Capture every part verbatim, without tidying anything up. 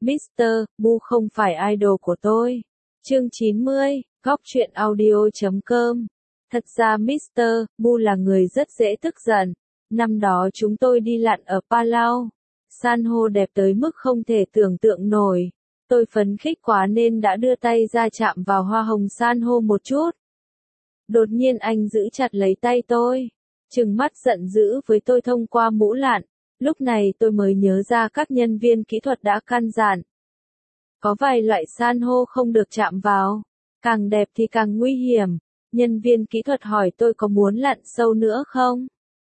mít tơ Bu không phải idol của tôi. Chương chín mươi, góc truyện audio chấm com. Thật ra mít tơ Bu là người rất dễ tức giận. Năm đó chúng tôi đi lặn ở Palau. San hô đẹp tới mức không thể tưởng tượng nổi. Tôi phấn khích quá nên đã đưa tay ra chạm vào hoa hồng san hô một chút. Đột nhiên anh giữ chặt lấy tay tôi, trừng mắt giận dữ với tôi thông qua mũ lặn. Lúc này tôi mới nhớ ra các nhân viên kỹ thuật đã căn dặn. Có vài loại san hô không được chạm vào, càng đẹp thì càng nguy hiểm. Nhân viên kỹ thuật hỏi tôi có muốn lặn sâu nữa không?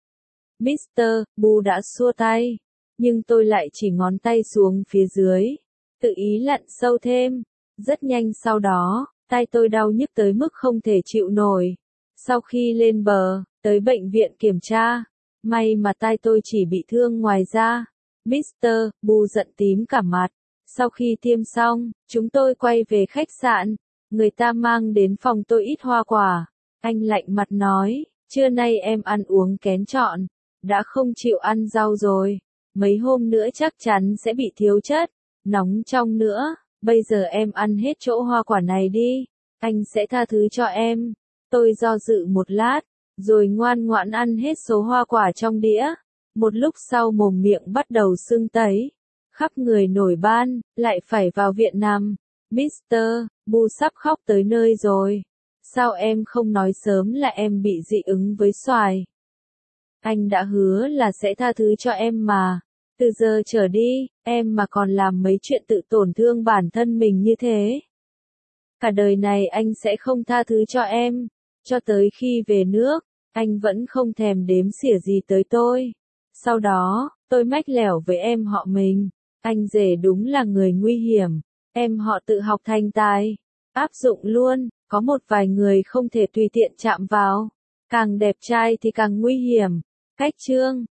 mít tơ Bu đã xua tay, nhưng tôi lại chỉ ngón tay xuống phía dưới, tự ý lặn sâu thêm. Rất nhanh sau đó, tay tôi đau nhức tới mức không thể chịu nổi. Sau khi lên bờ, tới bệnh viện kiểm tra, may mà tay tôi chỉ bị thương ngoài da. mít tơ Bu giận tím cả mặt. Sau khi tiêm xong, chúng tôi quay về khách sạn. Người ta mang đến phòng tôi ít hoa quả. Anh lạnh mặt nói, trưa nay em ăn uống kén chọn, đã không chịu ăn rau rồi. Mấy hôm nữa chắc chắn sẽ bị thiếu chất, nóng trong nữa. Bây giờ em ăn hết chỗ hoa quả này đi, anh sẽ tha thứ cho em. Tôi do dự một lát, rồi ngoan ngoãn ăn hết số hoa quả trong đĩa. Một lúc sau mồm miệng bắt đầu sưng tấy, khắp người nổi ban, lại phải vào viện nằm. mít tơ Bu sắp khóc tới nơi rồi. Sao em không nói sớm là em bị dị ứng với xoài? Anh đã hứa là sẽ tha thứ cho em mà. Từ giờ trở đi, em mà còn làm mấy chuyện tự tổn thương bản thân mình như thế, cả đời này anh sẽ không tha thứ cho em. Cho tới khi về nước, anh vẫn không thèm đếm xỉa gì tới tôi. Sau đó, tôi mách lẻo với em họ mình. Anh rể đúng là người nguy hiểm. Em họ tự học thành tài, áp dụng luôn. Có một vài người không thể tùy tiện chạm vào. Càng đẹp trai thì càng nguy hiểm. Cách chương